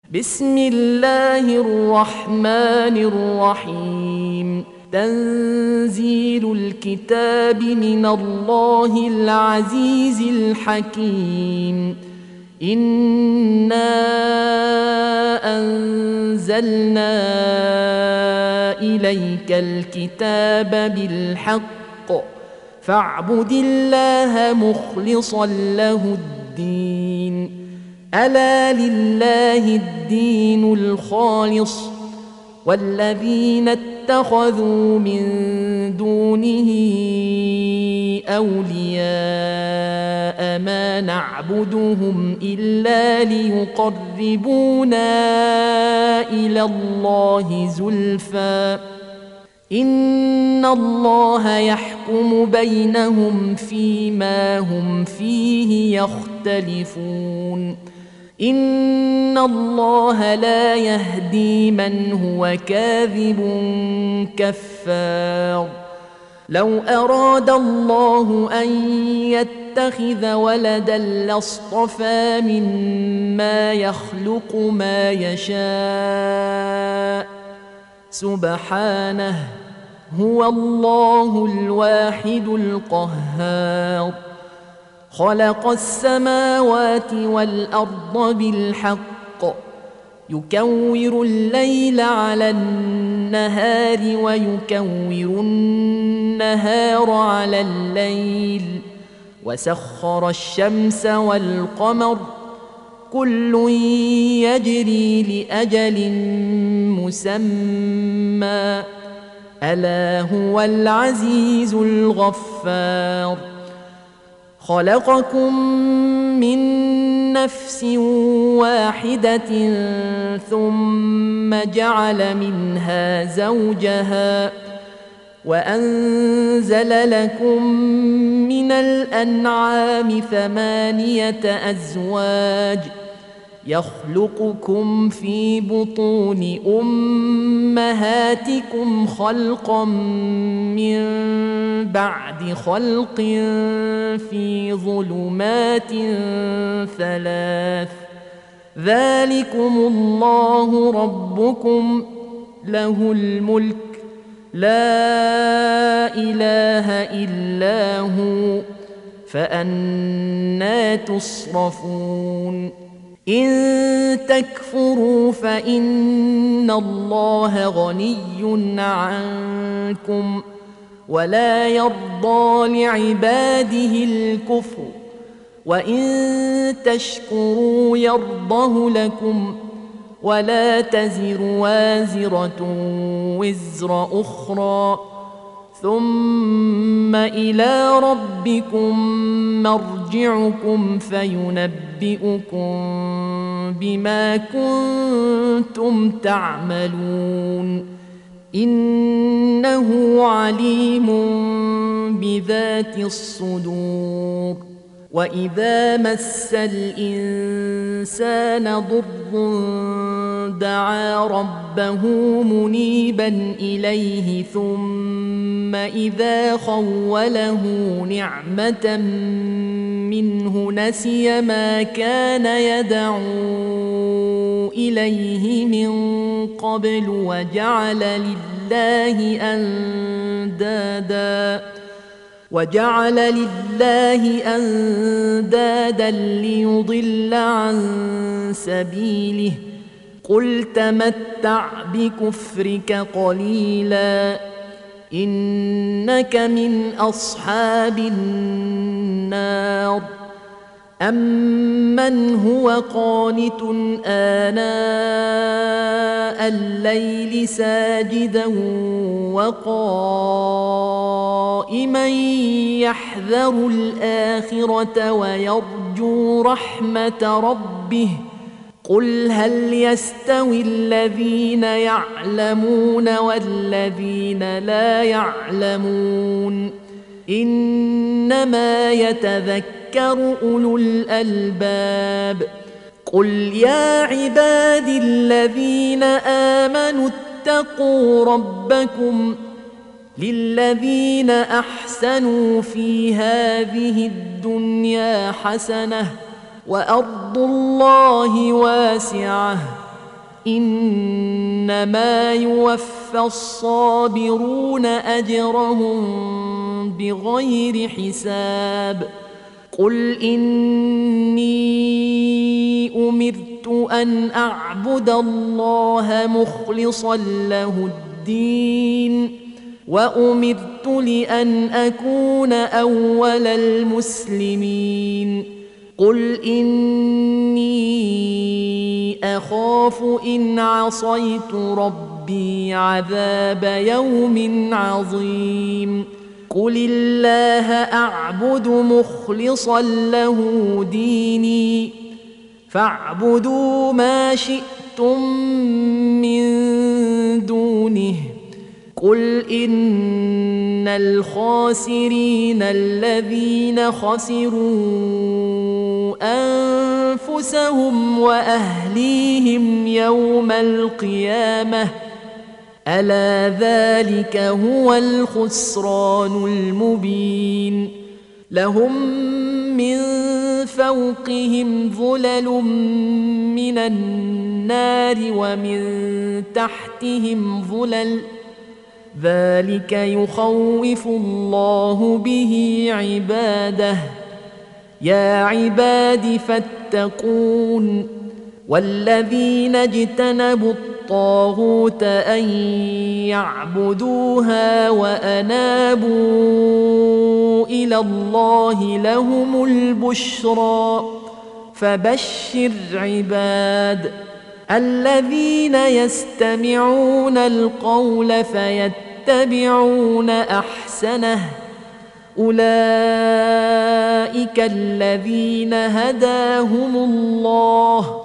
بسم الله الرحمن الرحيم. تنزيل الكتاب من الله العزيز الحكيم. إنا أنزلنا إليك الكتاب بالحق فاعبد الله مخلصا له الدين. ألا لله الدين الخالص والذين اتخذوا من دونه أولياء ما نعبدهم إلا ليقربونا إلى الله زلفى إن الله يحكم بينهم فيما هم فيه يختلفون. إن الله لا يهدي من هو كاذب كفار. لو أراد الله أن يتخذ ولدا لاصطفى مما يخلق ما يشاء سبحانه هو الله الواحد القهار. خلق السماوات والأرض بالحق يكور الليل على النهار ويكور النهار على الليل وسخر الشمس والقمر كل يجري لأجل مسمى ألا هو العزيز الغفار. خلقكم من نفس واحدة ثم جعل منها زوجها وأنزل لكم من الأنعام 8 أزواج يخلقكم في بطون أمهاتكم خلقا من بعد خلق في ظلمات 3 ذلكم الله ربكم له الملك لا إله إلا هو فأنى تصرفون. إن تكفروا فإن الله غني عنكم ولا يرضى لعباده الكفر وإن تشكروا يرضه لكم ولا تزر وازرة وزر أخرى ثم إلى ربكم مرجعكم فينبئكم بما كنتم تعملون إنه عليم بذات الصدور. وإذا مس الإنسان ضر دعا ربه منيبا إليه ثم إذا خوله نعمة منه نسي ما كان يدعو إليه من قبل وجعل لله أندادا ليضل عن سبيله قل تمتع بكفرك قليلا إنك من أصحاب النار. أمن هو قانت آناء الليل ساجدا وقائما يحذر الآخرة ويرجو رحمة ربه قل هل يستوي الذين يعلمون والذين لا يعلمون إنما يتذكر أولو الألباب. قل يا عبادي الذين آمنوا اتقوا ربكم للذين أحسنوا في هذه الدنيا حسنة وأرض الله واسعة إنما يوفى الصابرون أجرهم بغير حساب قل إني أمرت أن أعبد الله مخلصا له الدين وأمرت لأن أكون أول المسلمين قل إني أخاف إن عصيت ربي عذاب يوم عظيم قل الله أعبد مخلصا له ديني فاعبدوا ما شئتم من دونه قل إن الخاسرين الذين خسروا أنفسهم وأهليهم يوم القيامة ألا ذلك هو الخسران المبين لهم من فوقهم ظلل من النار ومن تحتهم ظلل ذلك يخوف الله به عباده يا عباد فاتقون والذين اجتنبوا الطاغوت أن يعبدوها وأنابوا إلى الله لهم البشرى فبشر عباد الذين يستمعون القول فيتبعون أحسنه أولئك الذين هداهم الله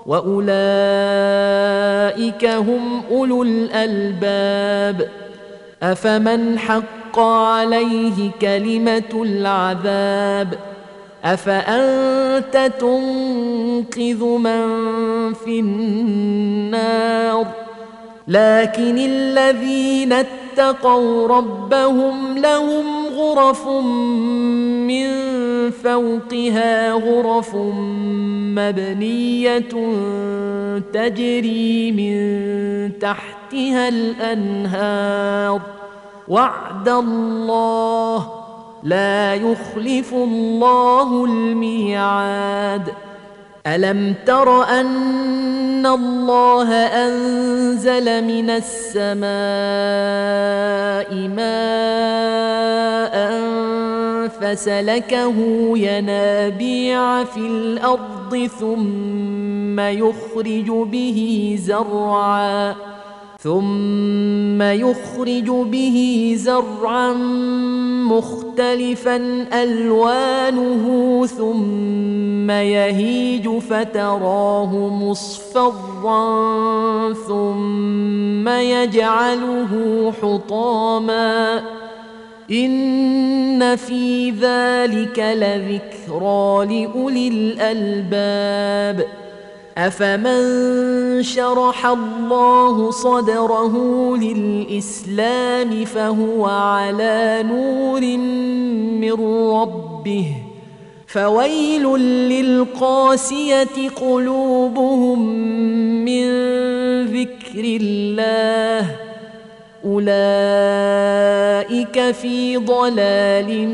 وأولئك هم أولو الألباب أفمن حق عليه كلمة العذاب أفأنت تنقذ من في النار لكن الذين اتقوا ربهم لهم غرف من فوقها غرف مبنية تجري من تحتها الأنهار وعد الله لا يخلف الله الميعاد ألم تر أن الله أنزل من السماء ماء فسلكه ينابيع في الأرض ثم يخرج به زرعا مختلفا ألوانه ثم يهيج فتراه مصفرا ثم يجعله حطاما إن في ذلك لذكرى لأولي الألباب أفمن شرح الله صدره للإسلام فهو على نور من ربه فويل للقاسية قلوبهم من ذكر الله أولئك في ضلال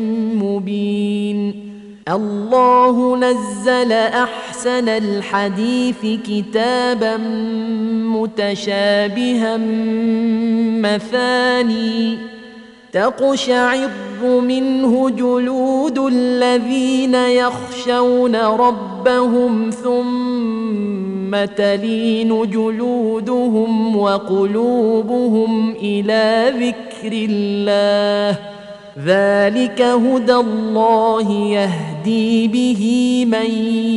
مبين الله نزل أحسن الحديث كتابا متشابها مثاني تقشعر منه جلود الذين يخشون ربهم ثم تلين جلودهم وقلوبهم إلى ذكر الله ذلك هدى الله يهدي به من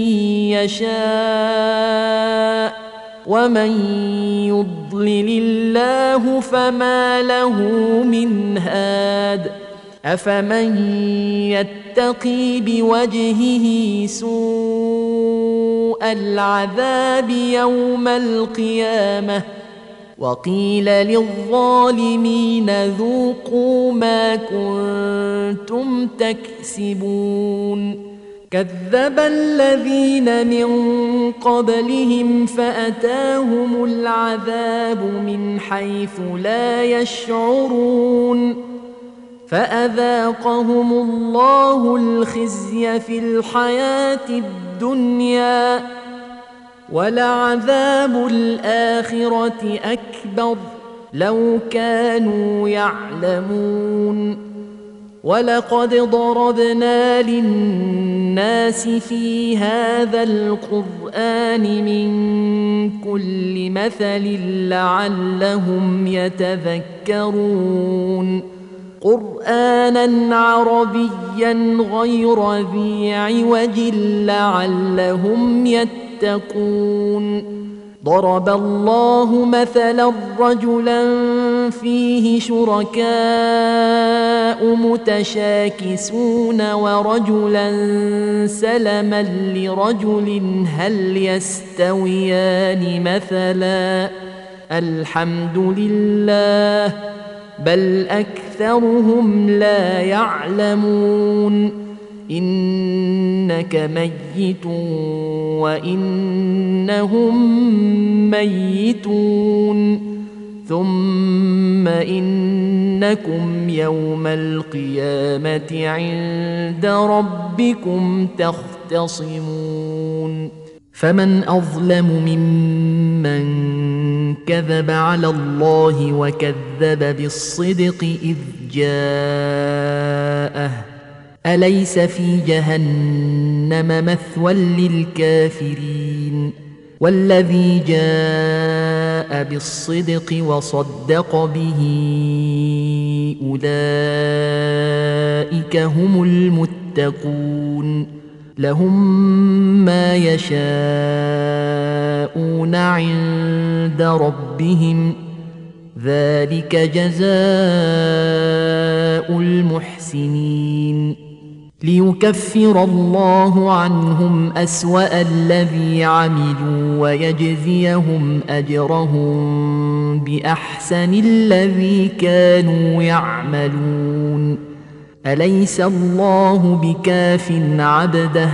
يشاء ومن يضلل الله فما له من هاد أفمن يتقي بوجهه سوء العذاب يوم القيامة وقيل للظالمين ذوقوا ما كنتم تكسبون كذب الذين من قبلهم فأتاهم العذاب من حيث لا يشعرون فأذاقهم الله الخزي في الحياة الدنيا ولعذاب الآخرة أكبر لو كانوا يعلمون ولقد ضربنا للناس في هذا القرآن من كل مثل لعلهم يتذكرون قرآنا عربيا غير ذي عوج لعلهم يتقون ضرب الله مثلا رجلا فيه شركاء متشاكسون ورجلا سلما لرجل هل يستويان مثلا الحمد لله بل أكثرهم لا يعلمون إنك ميت وإنهم ميتون ثم إنكم يوم القيامة عند ربكم تختصمون فمن أظلم ممن كذب على الله وكذب بالصدق إذ جاءه أليس في جهنم مثوى للكافرين والذي جاء بالصدق وصدق به أولئك هم المتقون لهم ما يشاءون عند ربهم ذلك جزاء المحسنين ليكفر الله عنهم أسوأ الذي عملوا ويجزيهم أجرهم بأحسن الذي كانوا يعملون أليس الله بكاف عبده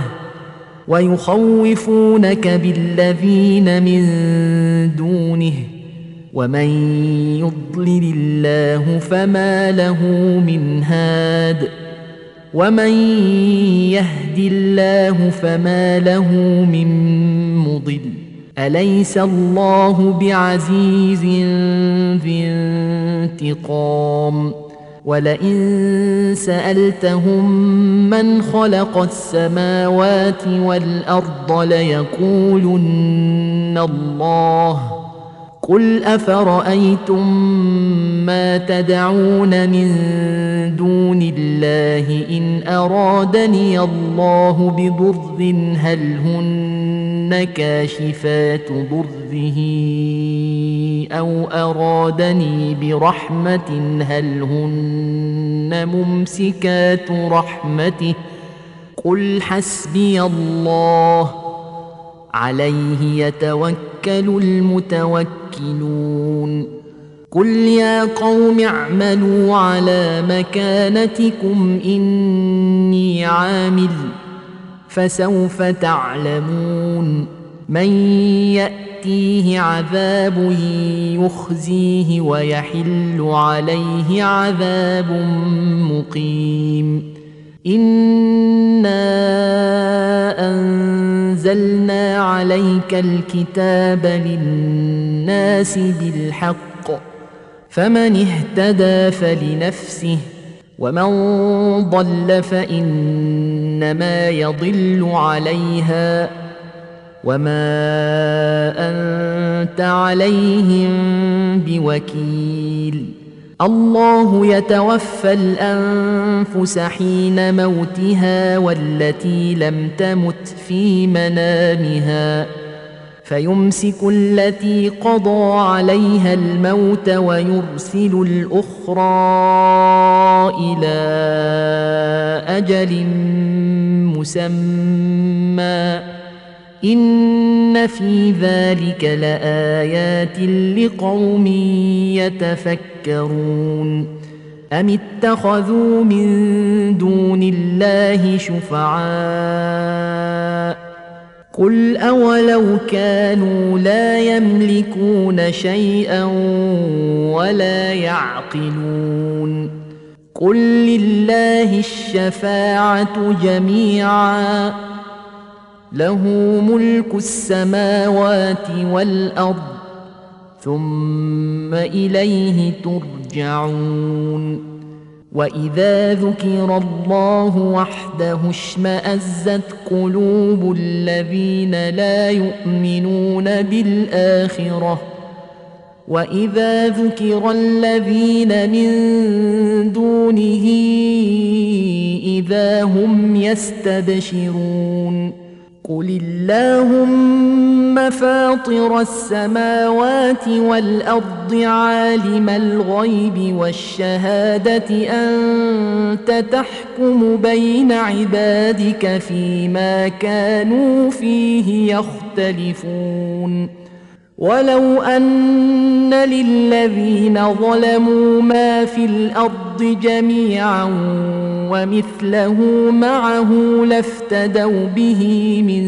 ويخوفونك بالذين من دونه ومن يضلل الله فما له من هاد ومن يهد الله فما له من مضل أليس الله بعزيز ذي انتقام ولئن سألتهم من خلق السماوات والأرض ليقولن الله قل أفرأيتم ما تدعون من دون الله إن أرادني الله بضر هل هن كاشفات ضره أو أرادني برحمة هل هن ممسكات رحمته قل حسبي الله عليه يتوكل المتوكلون قل يا قوم اعملوا على مكانتكم إني عامل فسوف تعلمون من يأتيه عذاب يخزيه ويحل عليه عذاب مقيم إنا أنزلنا عليك الكتاب للناس بالحق فمن اهتدى فلنفسه ومن ضل فإنما يضل عليها وما أنت عليهم بوكيل الله يتوفى الأنفس حين موتها والتي لم تمت في منامها فيمسك التي قضى عليها الموت ويرسل الأخرى إلى أجل مسمى إن في ذلك لآيات لقوم يتفكرون أم اتخذوا من دون الله شفعاء قل أولو كانوا لا يملكون شيئا ولا يعقلون قل لله الشفاعة جميعا له ملك السماوات والأرض ثم إليه ترجعون وإذا ذكر الله وحده اشمأزت قلوب الذين لا يؤمنون بالآخرة وإذا ذكر الذين من دونه إذا هم يستبشرون قل اللهم فاطر السماوات والأرض عالم الغيب والشهادة أنت تحكم بين عبادك فيما كانوا فيه يختلفون ولو أن للذين ظلموا ما في الأرض جميعا ومثله معه لافتدوا به من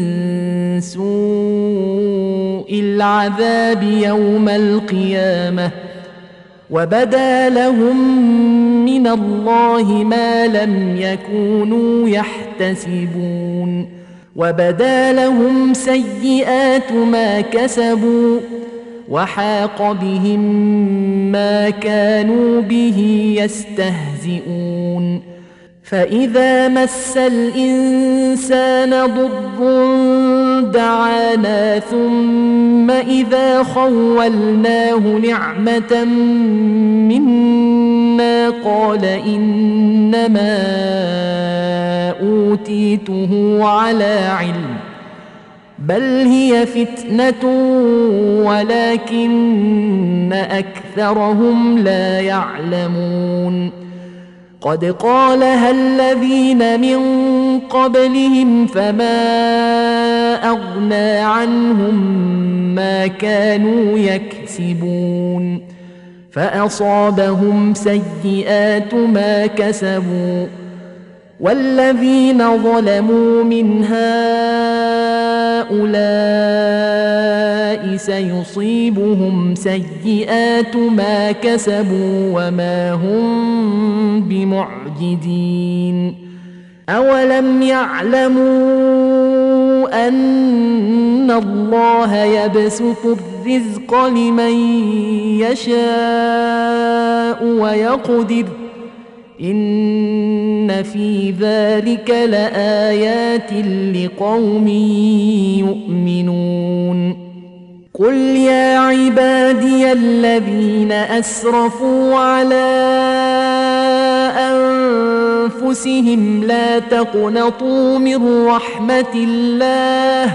سوء العذاب يوم القيامة وبدا لهم من الله ما لم يكونوا يحتسبون وبدا لهم سيئات ما كسبوا وحاق بهم ما كانوا به يستهزئون فإذا مس الإنسان ضر دعانا ثم إذا خولناه نعمة منا قال إنما أوتيته على علم بل هي فتنة ولكن أكثرهم لا يعلمون قد قالها الذين من قبلهم فما أغنى عنهم ما كانوا يكسبون فأصابهم سيئات ما كسبوا والذين ظلموا من هؤلاء سيصيبهم سيئات ما كسبوا وما هم بمعجزين أولم يعلموا أن الله يبسط الرزق لمن يشاء ويقدر إن في ذلك لآيات لقوم يؤمنون قل يا عبادي الذين أسرفوا على أنفسهم لا تقنطوا من رحمة الله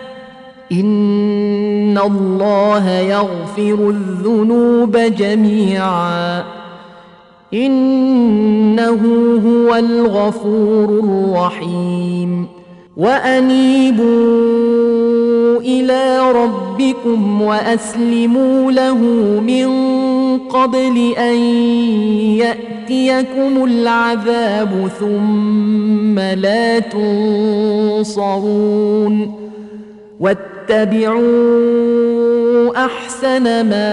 إن الله يغفر الذنوب جميعا إنه هو الغفور الرحيم وأنيبوا إلى ربكم وأسلموا له من قبل أن يأتيكم العذاب ثم لا تنصرون واتبعوا أحسن ما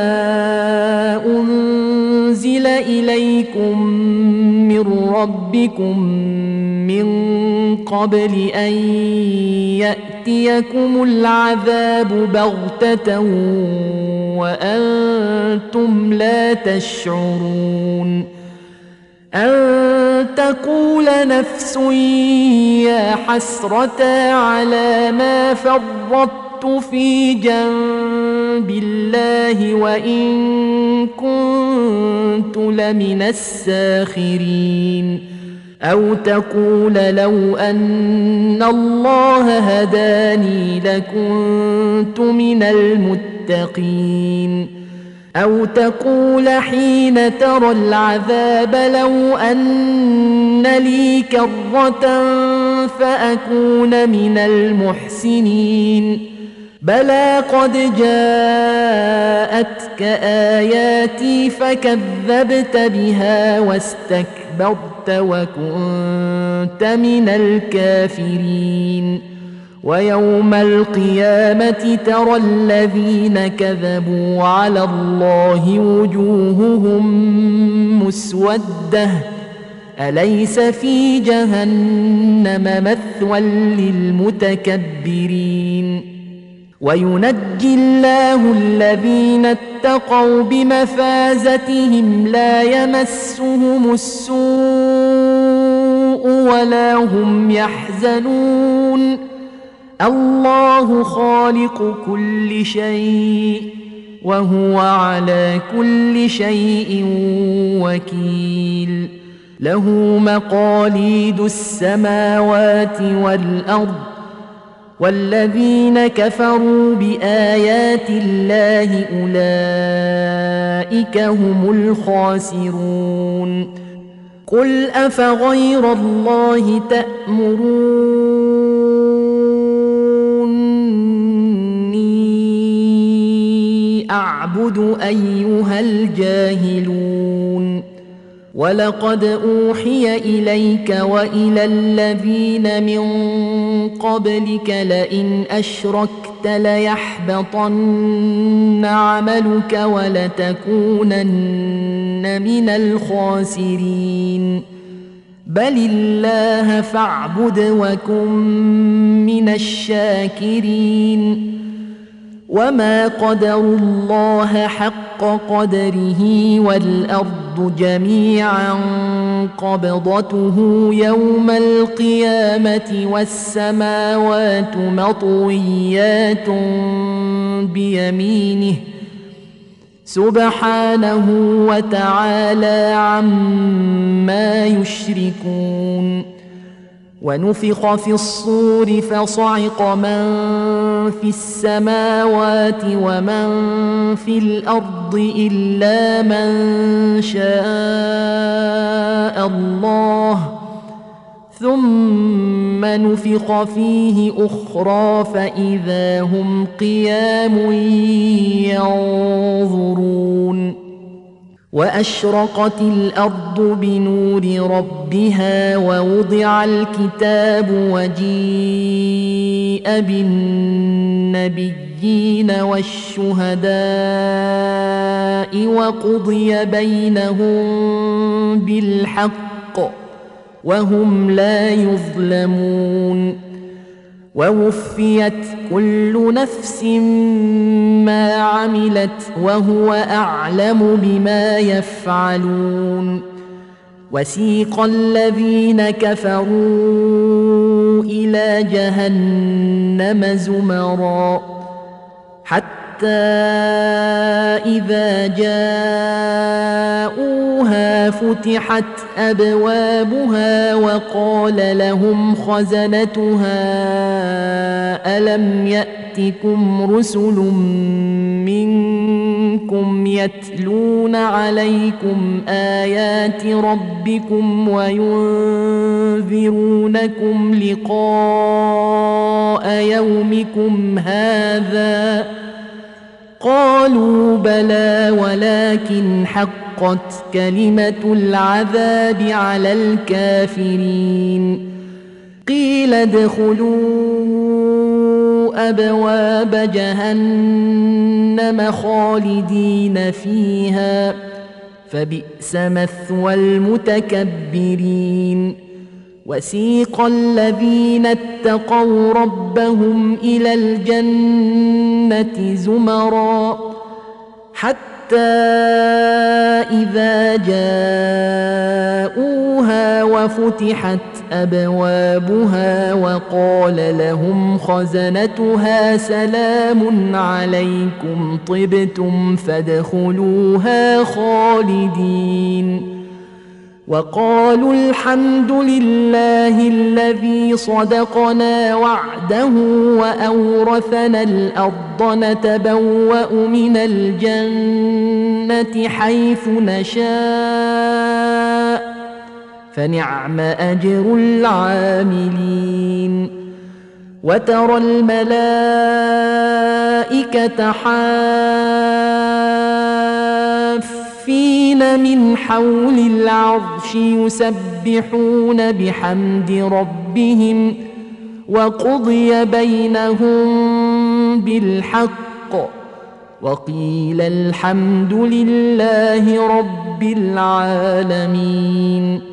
أنزل إليكم من ربكم من قبل أن يأتيكم العذاب بغتة وأنتم لا تشعرون أن تقول نفس يا حسرة على ما فرطت في جنب الله وإن كنت لمن الساخرين أو تقول لو أن الله هداني لكنت من المتقين أو تقول حين ترى العذاب لو أن لي كرة فأكون من المحسنين بلى قد جاءتك آياتي فكذبت بها واستكبرت وكنت من الكافرين ويوم القيامة ترى الذين كذبوا على الله وجوههم مسودة أليس في جهنم مثوى للمتكبرين وينجي الله الذين اتقوا بمفازتهم لا يمسهم السوء ولا هم يحزنون الله خالق كل شيء وهو على كل شيء وكيل له مقاليد السماوات والأرض والذين كفروا بآيات الله أولئك هم الخاسرون قل أفغير الله تأمروني أعبد أيها الجاهلون ولقد أوحي إليك وإلى الذين من قبلك لئن أشركت ليحبطن عملك ولتكونن من الخاسرين بل الله فاعبد وكن من الشاكرين وما قدروا الله حق قدره والأرض جميعا قبضته يوم القيامة والسماوات مطويات بيمينه سبحانه وتعالى عما يشركون ونفخ في الصور فصعق من في السماوات ومن في الأرض إلا من شاء الله ثم نفخ فيه أخرى فإذا هم قيام ينظرون وأشرقت الأرض بنور ربها ووضع الكتاب وجيء بالنبيين والشهداء وقضي بينهم بالحق وهم لا يظلمون ووفيت كل نفس ما عملت وهو أعلم بما يفعلون وسيق الذين كفروا إلى جهنم زمرا حتى إذا جاءوها فتحت أبوابها وقال لهم خزنتها ألم يأتكم رسل منكم يتلون عليكم آيات ربكم وينذرونكم لقاء يومكم هذا قالوا بلى ولكن حقت كلمة العذاب على الكافرين قيل ادخلوا أبواب جهنم خالدين فيها فبئس مثوى المتكبرين وسيق الذين اتقوا ربهم إلى الجنة زمرا حتى إذا جاءوها وفتحت أبوابها وقال لهم خزنتها سلام عليكم طبتم فادخلوها خالدين وقالوا الحمد لله الذي صدقنا وعده وأورثنا الأرض نتبوأ من الجنة حيث نشاء فنعم أجر العاملين وترى الملائكة من حول العرش يسبحون بحمد ربهم وقضي بينهم بالحق وقيل الحمد لله رب العالمين.